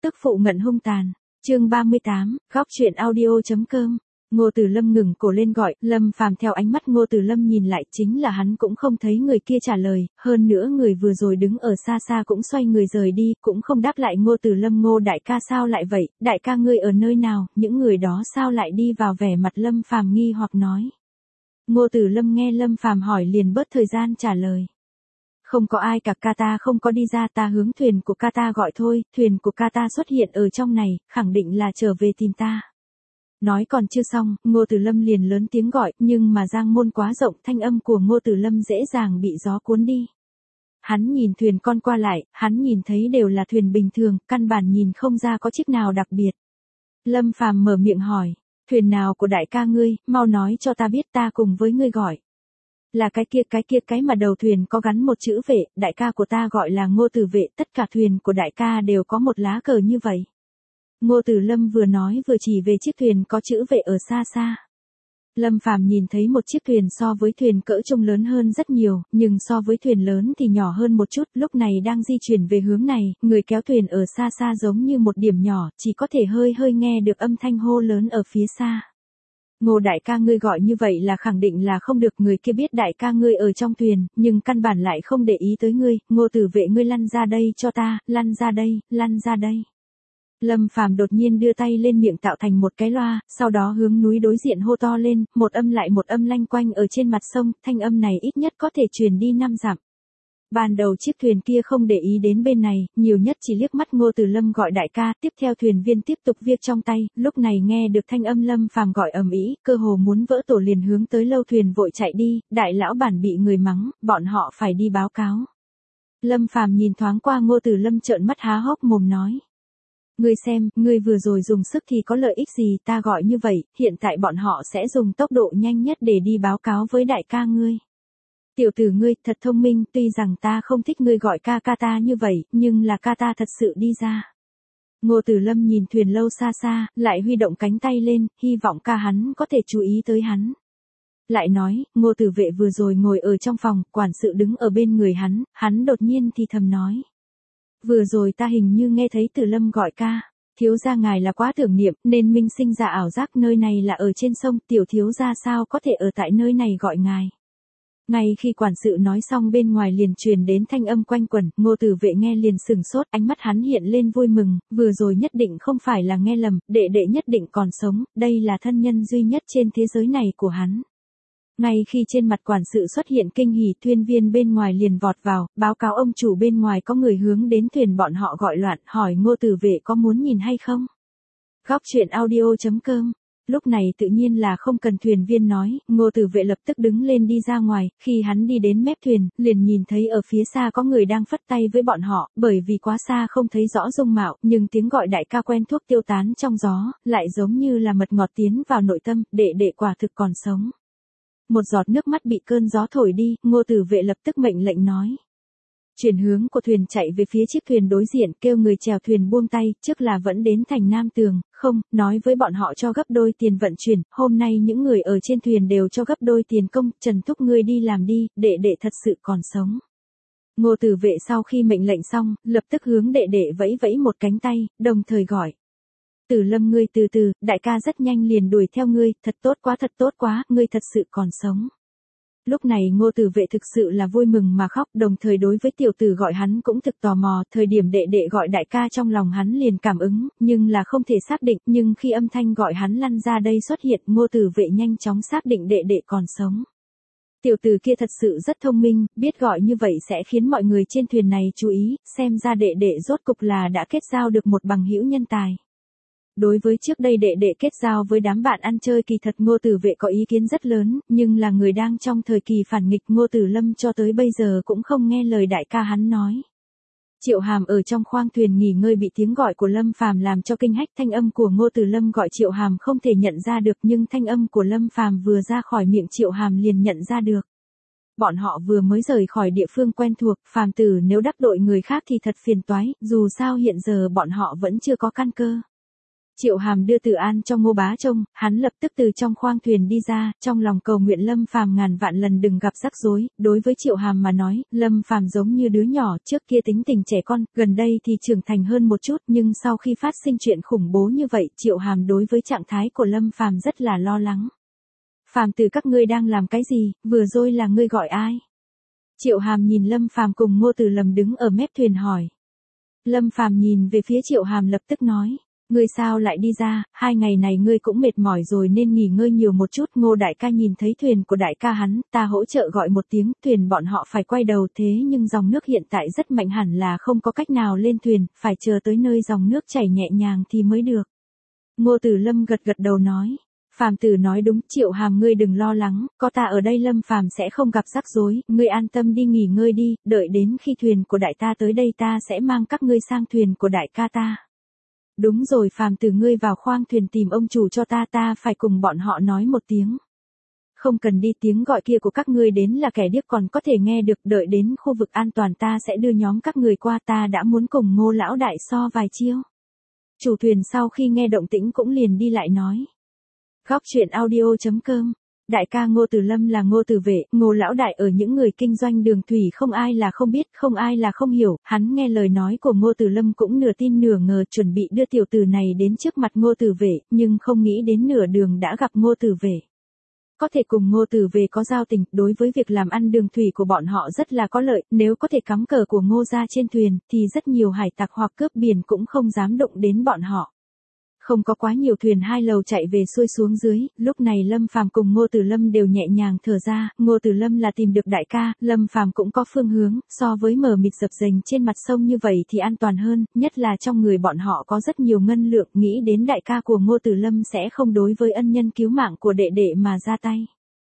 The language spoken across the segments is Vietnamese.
Tức phụ ngận hung tàn. Chương 38, góc truyện audio.com. Ngô Tử Lâm ngừng cổ lên gọi, Lâm Phàm theo ánh mắt Ngô Tử Lâm nhìn lại, chính là hắn cũng không thấy người kia trả lời, hơn nữa người vừa rồi đứng ở xa xa cũng xoay người rời đi, cũng không đáp lại Ngô Tử Lâm. Ngô đại ca sao lại vậy, đại ca ngươi ở nơi nào, những người đó sao lại đi vào, vẻ mặt Lâm Phàm nghi hoặc nói. Ngô Tử Lâm nghe Lâm Phàm hỏi liền bớt thời gian trả lời. Không có ai cả, ca ta không có đi ra, ta hướng thuyền của ca ta gọi thôi, thuyền của ca ta xuất hiện ở trong này, khẳng định là trở về tìm ta. Nói còn chưa xong, Ngô Tử Lâm liền lớn tiếng gọi, nhưng mà giang môn quá rộng, thanh âm của Ngô Tử Lâm dễ dàng bị gió cuốn đi. Hắn nhìn thuyền con qua lại, hắn nhìn thấy đều là thuyền bình thường, căn bản nhìn không ra có chiếc nào đặc biệt. Lâm Phàm mở miệng hỏi, thuyền nào của đại ca ngươi, mau nói cho ta biết, ta cùng với ngươi gọi. Là cái kia cái mà đầu thuyền có gắn một chữ vệ, đại ca của ta gọi là Ngô Tử Vệ, tất cả thuyền của đại ca đều có một lá cờ như vậy. Ngô Tử Lâm vừa nói vừa chỉ về chiếc thuyền có chữ vệ ở xa xa. Lâm Phàm nhìn thấy một chiếc thuyền so với thuyền cỡ trung lớn hơn rất nhiều, nhưng so với thuyền lớn thì nhỏ hơn một chút, lúc này đang di chuyển về hướng này, người kéo thuyền ở xa xa giống như một điểm nhỏ, chỉ có thể hơi nghe được âm thanh hô lớn ở phía xa. Ngô đại ca ngươi gọi như vậy là khẳng định là không được, người kia biết đại ca ngươi ở trong thuyền, nhưng căn bản lại không để ý tới ngươi, Ngô Tử Vệ ngươi lăn ra đây cho ta, lăn ra đây, lăn ra đây. Lâm Phàm đột nhiên đưa tay lên miệng tạo thành một cái loa, sau đó hướng núi đối diện hô to lên, một âm lại một âm lanh quanh ở trên mặt sông, thanh âm này ít nhất có thể truyền đi 5 dặm. Ban đầu chiếc thuyền kia không để ý đến bên này, nhiều nhất chỉ liếc mắt Ngô Tử Lâm gọi đại ca, tiếp theo thuyền viên tiếp tục việc trong tay, lúc này nghe được thanh âm Lâm Phàm gọi ầm ĩ, cơ hồ muốn vỡ tổ liền hướng tới lâu thuyền vội chạy đi, đại lão bản bị người mắng, bọn họ phải đi báo cáo. Lâm Phàm nhìn thoáng qua Ngô Tử Lâm trợn mắt há hốc mồm nói. Ngươi xem, ngươi vừa rồi dùng sức thì có lợi ích gì, ta gọi như vậy, hiện tại bọn họ sẽ dùng tốc độ nhanh nhất để đi báo cáo với đại ca ngươi. Tiểu tử ngươi, thật thông minh, tuy rằng ta không thích ngươi gọi ca ca ta như vậy, nhưng là ca ta thật sự đi ra. Ngô Tử Lâm nhìn thuyền lâu xa xa, lại huy động cánh tay lên, hy vọng ca hắn có thể chú ý tới hắn. Lại nói, Ngô Tử Vệ vừa rồi ngồi ở trong phòng, quản sự đứng ở bên người hắn đột nhiên thì thầm nói. Vừa rồi ta hình như nghe thấy Tử Lâm gọi ca, thiếu gia ngài là quá tưởng niệm, nên minh sinh ra ảo giác, nơi này là ở trên sông, tiểu thiếu gia sao có thể ở tại nơi này gọi ngài. Ngay khi quản sự nói xong bên ngoài liền truyền đến thanh âm quanh quẩn, Ngô Tử Vệ nghe liền sừng sốt, ánh mắt hắn hiện lên vui mừng, vừa rồi nhất định không phải là nghe lầm, đệ đệ nhất định còn sống, đây là thân nhân duy nhất trên thế giới này của hắn. Ngay khi trên mặt quản sự xuất hiện kinh hỉ, thuyền viên bên ngoài liền vọt vào, báo cáo ông chủ bên ngoài có người hướng đến thuyền bọn họ gọi loạn, hỏi Ngô Tử Vệ có muốn nhìn hay không. Góc truyện audio.com. Lúc này tự nhiên là không cần thuyền viên nói, Ngô Tử Vệ lập tức đứng lên đi ra ngoài, khi hắn đi đến mép thuyền, liền nhìn thấy ở phía xa có người đang phất tay với bọn họ, bởi vì quá xa không thấy rõ dung mạo, nhưng tiếng gọi đại ca quen thuộc tiêu tán trong gió, lại giống như là mật ngọt tiến vào nội tâm, đệ đệ quả thực còn sống. Một giọt nước mắt bị cơn gió thổi đi, Ngô Tử Vệ lập tức mệnh lệnh nói. Chuyển hướng của thuyền chạy về phía chiếc thuyền đối diện, kêu người chèo thuyền buông tay, trước là vẫn đến thành Nam Tường, không, nói với bọn họ cho gấp đôi tiền vận chuyển, hôm nay những người ở trên thuyền đều cho gấp đôi tiền công, Trần thúc ngươi đi làm đi, đệ đệ thật sự còn sống. Ngô Tử Vệ sau khi mệnh lệnh xong, lập tức hướng đệ đệ vẫy vẫy một cánh tay, đồng thời gọi. Tử Lâm ngươi từ từ, đại ca rất nhanh liền đuổi theo ngươi, thật tốt quá, ngươi thật sự còn sống. Lúc này Ngô Tử Vệ thực sự là vui mừng mà khóc, đồng thời đối với tiểu tử gọi hắn cũng thực tò mò, thời điểm đệ đệ gọi đại ca trong lòng hắn liền cảm ứng, nhưng là không thể xác định, nhưng khi âm thanh gọi hắn lăn ra đây xuất hiện, Ngô Tử Vệ nhanh chóng xác định đệ đệ còn sống. Tiểu tử kia thật sự rất thông minh, biết gọi như vậy sẽ khiến mọi người trên thuyền này chú ý, xem ra đệ đệ rốt cục là đã kết giao được một bằng hữu nhân tài. Đối với trước đây đệ đệ kết giao với đám bạn ăn chơi kỳ thật Ngô Tử Vệ có ý kiến rất lớn, nhưng là người đang trong thời kỳ phản nghịch, Ngô Tử Lâm cho tới bây giờ cũng không nghe lời đại ca hắn nói. Triệu Hàm ở trong khoang thuyền nghỉ ngơi bị tiếng gọi của Lâm Phàm làm cho kinh hách, thanh âm của Ngô Tử Lâm gọi Triệu Hàm không thể nhận ra được, nhưng thanh âm của Lâm Phàm vừa ra khỏi miệng Triệu Hàm liền nhận ra được. Bọn họ vừa mới rời khỏi địa phương quen thuộc, phàm tử nếu đắc tội người khác thì thật phiền toái, dù sao hiện giờ bọn họ vẫn chưa có căn cơ. Triệu Hàm đưa Từ An cho Ngô Bá trông, hắn lập tức từ trong khoang thuyền đi ra, trong lòng cầu nguyện Lâm Phàm ngàn vạn lần đừng gặp rắc rối. Đối với Triệu Hàm mà nói, Lâm Phàm giống như đứa nhỏ, trước kia tính tình trẻ con, gần đây thì trưởng thành hơn một chút, nhưng sau khi phát sinh chuyện khủng bố như vậy, Triệu Hàm đối với trạng thái của Lâm Phàm rất là lo lắng. Phàm tử các ngươi đang làm cái gì, vừa rồi là ngươi gọi ai? Triệu Hàm nhìn Lâm Phàm cùng Ngô Tử Lâm đứng ở mép thuyền hỏi. Lâm Phàm nhìn về phía Triệu Hàm lập tức nói. Ngươi sao lại đi ra, 2 ngày này ngươi cũng mệt mỏi rồi nên nghỉ ngơi nhiều một chút. Ngô đại ca nhìn thấy thuyền của đại ca hắn, ta hỗ trợ gọi một tiếng, thuyền bọn họ phải quay đầu thế nhưng dòng nước hiện tại rất mạnh hẳn là không có cách nào lên thuyền, phải chờ tới nơi dòng nước chảy nhẹ nhàng thì mới được. Ngô Tử Lâm gật gật đầu nói. Phàm tử nói đúng, Triệu Hàm ngươi đừng lo lắng, có ta ở đây Lâm Phàm sẽ không gặp rắc rối, ngươi an tâm đi nghỉ ngơi đi, đợi đến khi thuyền của đại ta tới đây ta sẽ mang các ngươi sang thuyền của đại ca ta. Đúng rồi Phàm tử ngươi vào khoang thuyền tìm ông chủ cho ta phải cùng bọn họ nói một tiếng. Không cần đi, tiếng gọi kia của các ngươi đến là kẻ điếc còn có thể nghe được, đợi đến khu vực an toàn ta sẽ đưa nhóm các người qua, ta đã muốn cùng Ngô lão đại so vài chiêu. Chủ thuyền sau khi nghe động tĩnh cũng liền đi lại nói. Góc truyện audio.com. Đại ca Ngô Tử Lâm là Ngô Tử Vệ, Ngô lão đại ở những người kinh doanh đường thủy không ai là không biết, không ai là không hiểu, hắn nghe lời nói của Ngô Tử Lâm cũng nửa tin nửa ngờ, chuẩn bị đưa tiểu tử này đến trước mặt Ngô Tử Vệ, nhưng không nghĩ đến nửa đường đã gặp Ngô Tử Vệ. Có thể cùng Ngô Tử Vệ có giao tình, đối với việc làm ăn đường thủy của bọn họ rất là có lợi, nếu có thể cắm cờ của Ngô gia trên thuyền, thì rất nhiều hải tặc hoặc cướp biển cũng không dám động đến bọn họ. Không có quá nhiều thuyền 2 lầu chạy về xuôi xuống dưới, lúc này Lâm Phàm cùng Ngô Tử Lâm đều nhẹ nhàng thở ra, Ngô Tử Lâm là tìm được đại ca, Lâm Phàm cũng có phương hướng, so với mờ mịt dập dềnh trên mặt sông như vậy thì an toàn hơn, nhất là trong người bọn họ có rất nhiều ngân lượng, nghĩ đến đại ca của Ngô Tử Lâm sẽ không đối với ân nhân cứu mạng của đệ đệ mà ra tay.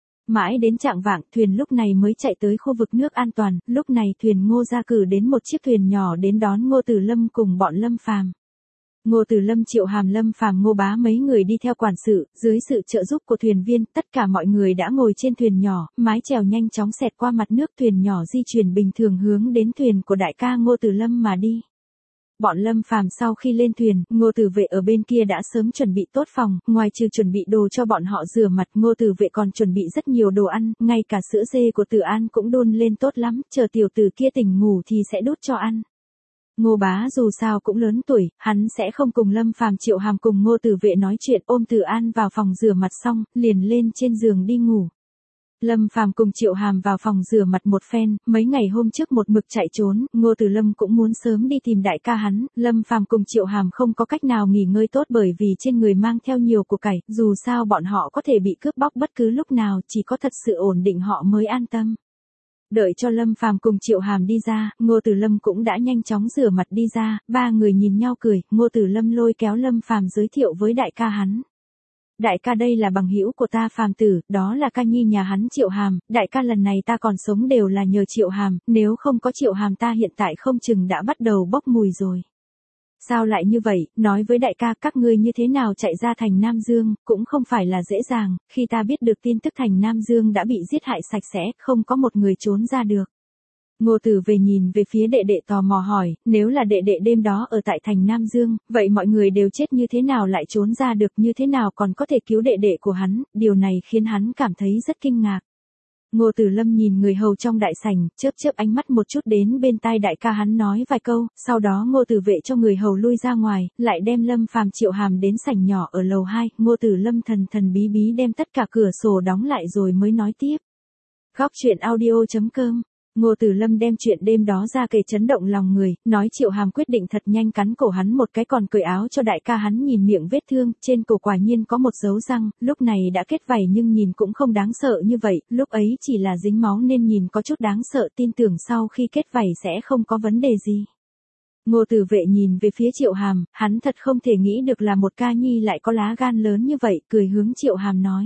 Mãi đến chạng vạng, thuyền lúc này mới chạy tới khu vực nước an toàn, lúc này thuyền Ngô gia cử đến một chiếc thuyền nhỏ đến đón Ngô Tử Lâm cùng bọn Lâm Phàm. Ngô Tử Lâm, Triệu Hàm, Lâm Phàm, Ngô Bá mấy người đi theo quản sự, dưới sự trợ giúp của thuyền viên, tất cả mọi người đã ngồi trên thuyền nhỏ, mái chèo nhanh chóng xẹt qua mặt nước, thuyền nhỏ di chuyển bình thường hướng đến thuyền của đại ca Ngô Tử Lâm mà đi. Bọn Lâm Phàm sau khi lên thuyền, Ngô Tử Vệ ở bên kia đã sớm chuẩn bị tốt phòng, ngoài trừ chuẩn bị đồ cho bọn họ rửa mặt, Ngô Tử Vệ còn chuẩn bị rất nhiều đồ ăn, ngay cả sữa dê của Tử An cũng đun lên tốt lắm, chờ tiểu tử kia tỉnh ngủ thì sẽ đút cho ăn. Ngô Bá dù sao cũng lớn tuổi, hắn sẽ không cùng Lâm Phàm, Triệu Hàm cùng Ngô Tử Vệ nói chuyện, ôm Tử An vào phòng rửa mặt xong, liền lên trên giường đi ngủ. Lâm Phàm cùng Triệu Hàm vào phòng rửa mặt một phen, mấy ngày hôm trước một mực chạy trốn, Ngô Tử Lâm cũng muốn sớm đi tìm đại ca hắn, Lâm Phàm cùng Triệu Hàm không có cách nào nghỉ ngơi tốt bởi vì trên người mang theo nhiều của cải, dù sao bọn họ có thể bị cướp bóc bất cứ lúc nào, chỉ có thật sự ổn định họ mới an tâm. Đợi cho Lâm Phàm cùng Triệu Hàm đi ra, Ngô Tử Lâm cũng đã nhanh chóng rửa mặt đi ra, 3 người nhìn nhau cười, Ngô Tử Lâm lôi kéo Lâm Phàm giới thiệu với đại ca hắn. Đại ca đây là bằng hữu của ta Phàm tử, đó là ca nhi nhà hắn Triệu Hàm, đại ca lần này ta còn sống đều là nhờ Triệu Hàm, nếu không có Triệu Hàm ta hiện tại không chừng đã bắt đầu bốc mùi rồi. Sao lại như vậy, nói với đại ca các ngươi như thế nào chạy ra thành Nam Dương, cũng không phải là dễ dàng, khi ta biết được tin tức thành Nam Dương đã bị giết hại sạch sẽ, không có một người trốn ra được. Ngô Tử Về nhìn về phía đệ đệ tò mò hỏi, nếu là đệ đệ đêm đó ở tại thành Nam Dương, vậy mọi người đều chết như thế nào lại trốn ra được, như thế nào còn có thể cứu đệ đệ của hắn, điều này khiến hắn cảm thấy rất kinh ngạc. Ngô Tử Lâm nhìn người hầu trong đại sảnh, chớp chớp ánh mắt một chút đến bên tai đại ca hắn nói vài câu, sau đó Ngô Tử Vệ cho người hầu lui ra ngoài, lại đem Lâm Phàm, Triệu Hàm đến sảnh nhỏ ở lầu 2, Ngô Tử Lâm thần thần bí bí đem tất cả cửa sổ đóng lại rồi mới nói tiếp. Góc truyện audio.com. Ngô Tử Lâm đem chuyện đêm đó ra kể chấn động lòng người, nói Triệu Hàm quyết định thật nhanh cắn cổ hắn một cái còn cởi áo cho đại ca hắn nhìn miệng vết thương, trên cổ quả nhiên có một dấu răng, lúc này đã kết vảy nhưng nhìn cũng không đáng sợ như vậy, lúc ấy chỉ là dính máu nên nhìn có chút đáng sợ, tin tưởng sau khi kết vảy sẽ không có vấn đề gì. Ngô Tử Vệ nhìn về phía Triệu Hàm, hắn thật không thể nghĩ được là một ca nhi lại có lá gan lớn như vậy, cười hướng Triệu Hàm nói.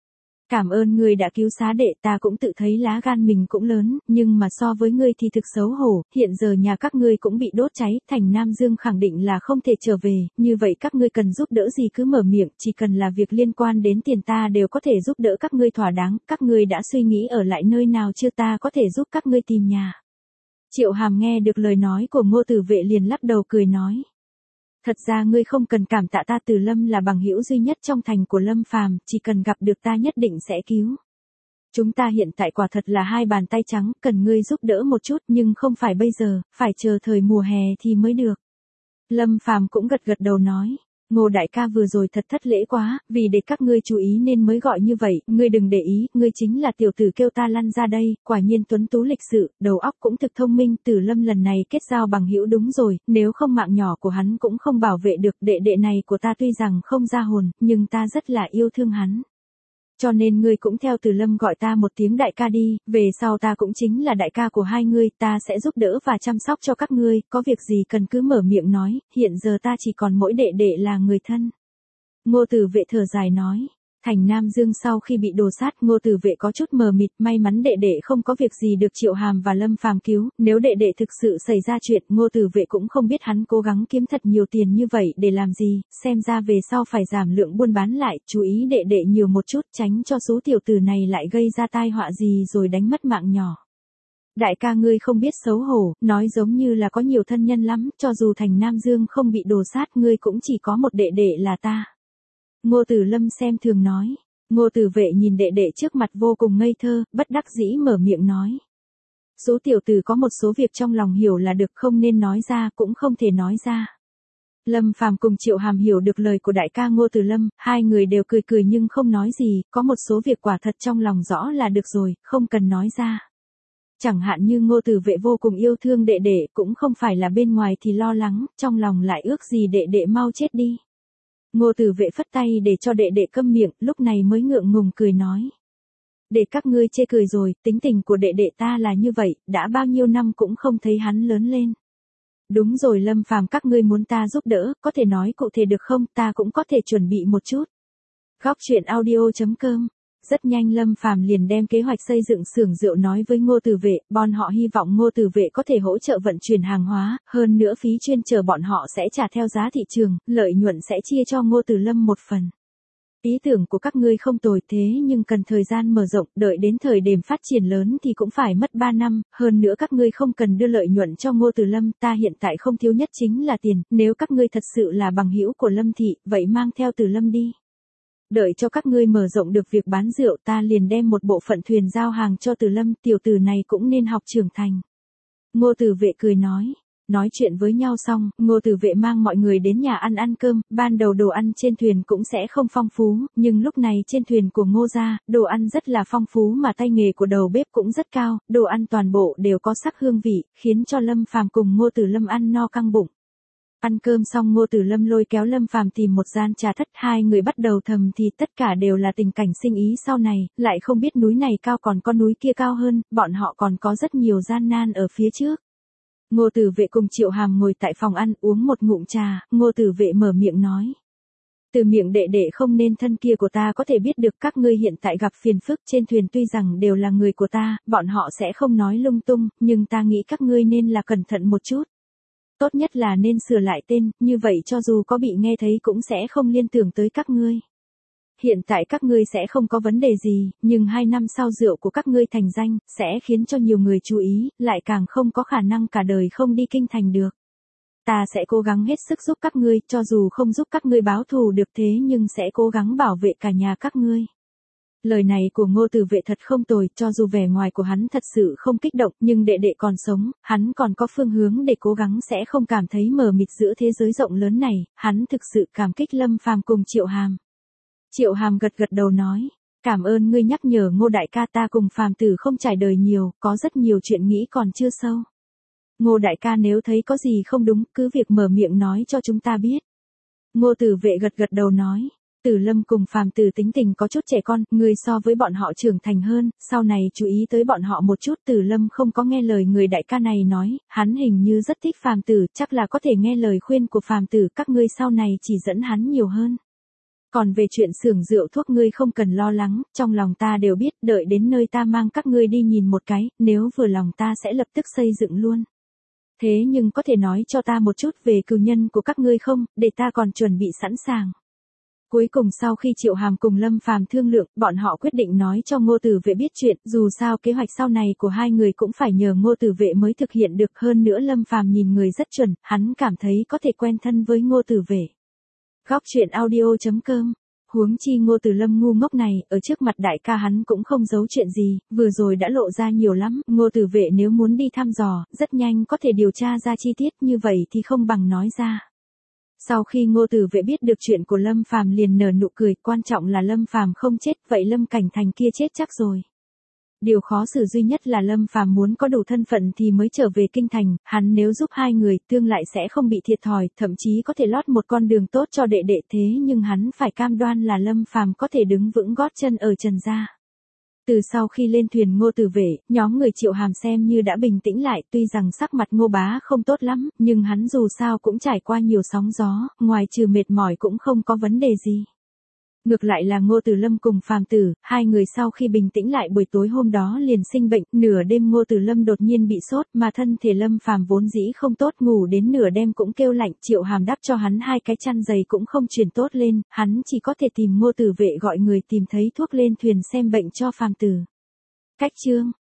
Cảm ơn ngươi đã cứu xá đệ, ta cũng tự thấy lá gan mình cũng lớn, nhưng mà so với ngươi thì thực xấu hổ, hiện giờ nhà các ngươi cũng bị đốt cháy, thành Nam Dương khẳng định là không thể trở về, như vậy các ngươi cần giúp đỡ gì cứ mở miệng, chỉ cần là việc liên quan đến tiền ta đều có thể giúp đỡ các ngươi thỏa đáng, các ngươi đã suy nghĩ ở lại nơi nào chưa, ta có thể giúp các ngươi tìm nhà. Triệu Hàm nghe được lời nói của Ngô Tử Vệ liền lắc đầu cười nói. Thật ra ngươi không cần cảm tạ ta, Từ Lâm là bằng hữu duy nhất trong thành của Lâm Phàm, chỉ cần gặp được ta nhất định sẽ cứu. Chúng ta hiện tại quả thật là hai bàn tay trắng, cần ngươi giúp đỡ một chút nhưng không phải bây giờ, phải chờ thời mùa hè thì mới được. Lâm Phàm cũng gật gật đầu nói. Ngô đại ca vừa rồi thật thất lễ quá, vì để các ngươi chú ý nên mới gọi như vậy, ngươi đừng để ý, ngươi chính là tiểu tử kêu ta lăn ra đây, quả nhiên tuấn tú lịch sự, đầu óc cũng thực thông minh, Từ Lâm lần này kết giao bằng hữu đúng rồi, nếu không mạng nhỏ của hắn cũng không bảo vệ được, đệ đệ này của ta tuy rằng không ra hồn, nhưng ta rất là yêu thương hắn. Cho nên ngươi cũng theo Từ Lâm gọi ta một tiếng đại ca đi, về sau ta cũng chính là đại ca của hai ngươi, ta sẽ giúp đỡ và chăm sóc cho các ngươi, có việc gì cần cứ mở miệng nói, hiện giờ ta chỉ còn mỗi đệ đệ là người thân. Ngô Tử Vệ thở dài nói. Thành Nam Dương sau khi bị đổ sát, Ngô Tử Vệ có chút mờ mịt, may mắn đệ đệ không có việc gì được Triệu Hàm và Lâm Phàm cứu, nếu đệ đệ thực sự xảy ra chuyện, Ngô Tử Vệ cũng không biết hắn cố gắng kiếm thật nhiều tiền như vậy để làm gì, xem ra về sau phải giảm lượng buôn bán lại, chú ý đệ đệ nhiều một chút, tránh cho số tiểu tử này lại gây ra tai họa gì rồi đánh mất mạng nhỏ. Đại ca ngươi không biết xấu hổ, nói giống như là có nhiều thân nhân lắm, cho dù Thành Nam Dương không bị đổ sát, ngươi cũng chỉ có một đệ đệ là ta. Ngô Tử Lâm xem thường nói. Ngô Tử Vệ nhìn đệ đệ trước mặt vô cùng ngây thơ, bất đắc dĩ mở miệng nói. Số tiểu tử có một số việc trong lòng hiểu là được, không nên nói ra, cũng không thể nói ra. Lâm Phàm cùng Triệu Hàm hiểu được lời của đại ca Ngô Tử Lâm, hai người đều cười cười nhưng không nói gì, có một số việc quả thật trong lòng rõ là được rồi, không cần nói ra. Chẳng hạn như Ngô Tử Vệ vô cùng yêu thương đệ đệ, cũng không phải là bên ngoài thì lo lắng, trong lòng lại ước gì đệ đệ mau chết đi. Ngô Tử Vệ phất tay để cho đệ đệ câm miệng, lúc này mới ngượng ngùng cười nói. Để các ngươi chê cười rồi, tính tình của đệ đệ ta là như vậy, đã bao nhiêu năm cũng không thấy hắn lớn lên. Đúng rồi Lâm Phàm, các ngươi muốn ta giúp đỡ, có thể nói cụ thể được không, ta cũng có thể chuẩn bị một chút. Góc truyện audio.com. Rất nhanh Lâm Phàm liền đem kế hoạch xây dựng xưởng rượu nói với Ngô Tử Vệ, bọn họ hy vọng Ngô Tử Vệ có thể hỗ trợ vận chuyển hàng hóa, hơn nữa phí chuyên chở bọn họ sẽ trả theo giá thị trường, lợi nhuận sẽ chia cho Ngô Tử Lâm một phần. Ý tưởng của các ngươi không tồi thế nhưng cần thời gian mở rộng, đợi đến thời điểm phát triển lớn thì cũng phải mất 3 năm, hơn nữa các ngươi không cần đưa lợi nhuận cho Ngô Tử Lâm, ta hiện tại không thiếu nhất chính là tiền, nếu các ngươi thật sự là bằng hữu của Lâm thị, vậy mang theo Tử Lâm đi. Đợi cho các ngươi mở rộng được việc bán rượu, ta liền đem một bộ phận thuyền giao hàng cho Từ Lâm, tiểu tử này cũng nên học trưởng thành. Ngô Tử Vệ cười nói. Nói chuyện với nhau xong, Ngô Tử Vệ mang mọi người đến nhà ăn cơm, ban đầu đồ ăn trên thuyền cũng sẽ không phong phú, nhưng lúc này trên thuyền của Ngô gia, đồ ăn rất là phong phú mà tay nghề của đầu bếp cũng rất cao, đồ ăn toàn bộ đều có sắc hương vị, khiến cho Lâm Phàm cùng Ngô Tử Lâm ăn no căng bụng. Ăn cơm xong Ngô Tử Lâm lôi kéo Lâm Phàm tìm một gian trà thất, hai người bắt đầu thầm thì tất cả đều là tình cảnh sinh ý sau này, lại không biết núi này cao còn có núi kia cao hơn, bọn họ còn có rất nhiều gian nan ở phía trước. Ngô Tử Vệ cùng Triệu Hàm ngồi tại phòng ăn uống một ngụm trà, Ngô Tử Vệ mở miệng nói. Từ miệng đệ đệ không nên thân kia của ta có thể biết được các ngươi hiện tại gặp phiền phức trên thuyền, tuy rằng đều là người của ta, bọn họ sẽ không nói lung tung, nhưng ta nghĩ các ngươi nên là cẩn thận một chút. Tốt nhất là nên sửa lại tên, như vậy cho dù có bị nghe thấy cũng sẽ không liên tưởng tới các ngươi. Hiện tại các ngươi sẽ không có vấn đề gì, nhưng 2 năm sau rượu của các ngươi thành danh, sẽ khiến cho nhiều người chú ý, lại càng không có khả năng cả đời không đi kinh thành được. Ta sẽ cố gắng hết sức giúp các ngươi, cho dù không giúp các ngươi báo thù được thế nhưng sẽ cố gắng bảo vệ cả nhà các ngươi. Lời này của Ngô Tử Vệ thật không tồi, cho dù vẻ ngoài của hắn thật sự không kích động, nhưng đệ đệ còn sống, hắn còn có phương hướng để cố gắng sẽ không cảm thấy mờ mịt giữa thế giới rộng lớn này, hắn thực sự cảm kích Lâm Phàm cùng Triệu Hàm. Triệu Hàm gật gật đầu nói, cảm ơn ngươi nhắc nhở Ngô đại ca, ta cùng Phàm tử không trải đời nhiều, có rất nhiều chuyện nghĩ còn chưa sâu. Ngô đại ca nếu thấy có gì không đúng, cứ việc mở miệng nói cho chúng ta biết. Ngô Tử Vệ gật gật đầu nói. Tử Lâm cùng Phàm tử tính tình có chút trẻ con, người so với bọn họ trưởng thành hơn, sau này chú ý tới bọn họ một chút. Tử Lâm không có nghe lời người đại ca này nói, hắn hình như rất thích Phàm tử, chắc là có thể nghe lời khuyên của Phàm tử, các ngươi sau này chỉ dẫn hắn nhiều hơn. Còn về chuyện xưởng rượu thuốc ngươi không cần lo lắng, trong lòng ta đều biết, đợi đến nơi ta mang các ngươi đi nhìn một cái, nếu vừa lòng ta sẽ lập tức xây dựng luôn. Thế nhưng có thể nói cho ta một chút về cừu nhân của các ngươi không, để ta còn chuẩn bị sẵn sàng. Cuối cùng sau khi Triệu Hàm cùng Lâm Phàm thương lượng, bọn họ quyết định nói cho Ngô Tử Vệ biết chuyện, dù sao kế hoạch sau này của hai người cũng phải nhờ Ngô Tử Vệ mới thực hiện được, hơn nữa Lâm Phàm nhìn người rất chuẩn, hắn cảm thấy có thể quen thân với Ngô Tử Vệ. Góc truyện audio.com. Huống chi Ngô Tử Lâm ngu ngốc này, ở trước mặt đại ca hắn cũng không giấu chuyện gì, vừa rồi đã lộ ra nhiều lắm, Ngô Tử Vệ nếu muốn đi thăm dò, rất nhanh có thể điều tra ra chi tiết, như vậy thì không bằng nói ra. Sau khi Ngô Tử Vệ biết được chuyện của Lâm Phàm liền nở nụ cười, quan trọng là Lâm Phàm không chết, vậy Lâm Cảnh Thành kia chết chắc rồi. Điều khó xử duy nhất là Lâm Phàm muốn có đủ thân phận thì mới trở về kinh thành, hắn nếu giúp hai người, tương lại sẽ không bị thiệt thòi, thậm chí có thể lót một con đường tốt cho đệ đệ, thế nhưng hắn phải cam đoan là Lâm Phàm có thể đứng vững gót chân ở Trần gia. Từ sau khi lên thuyền Ngô Tử Vệ, nhóm người Triệu Hàm xem như đã bình tĩnh lại, tuy rằng sắc mặt Ngô bá không tốt lắm, nhưng hắn dù sao cũng trải qua nhiều sóng gió, ngoài trừ mệt mỏi cũng không có vấn đề gì. Ngược lại là Ngô Tử Lâm cùng Phàm Tử, hai người sau khi bình tĩnh lại buổi tối hôm đó liền sinh bệnh, nửa đêm Ngô Tử Lâm đột nhiên bị sốt, mà thân thể Lâm Phàm vốn dĩ không tốt, ngủ đến nửa đêm cũng kêu lạnh, Triệu Hàm đắp cho hắn hai cái chăn dày cũng không chuyển tốt lên, hắn chỉ có thể tìm Ngô Tử Vệ gọi người tìm thấy thuốc lên thuyền xem bệnh cho Phàm Tử. Cách chương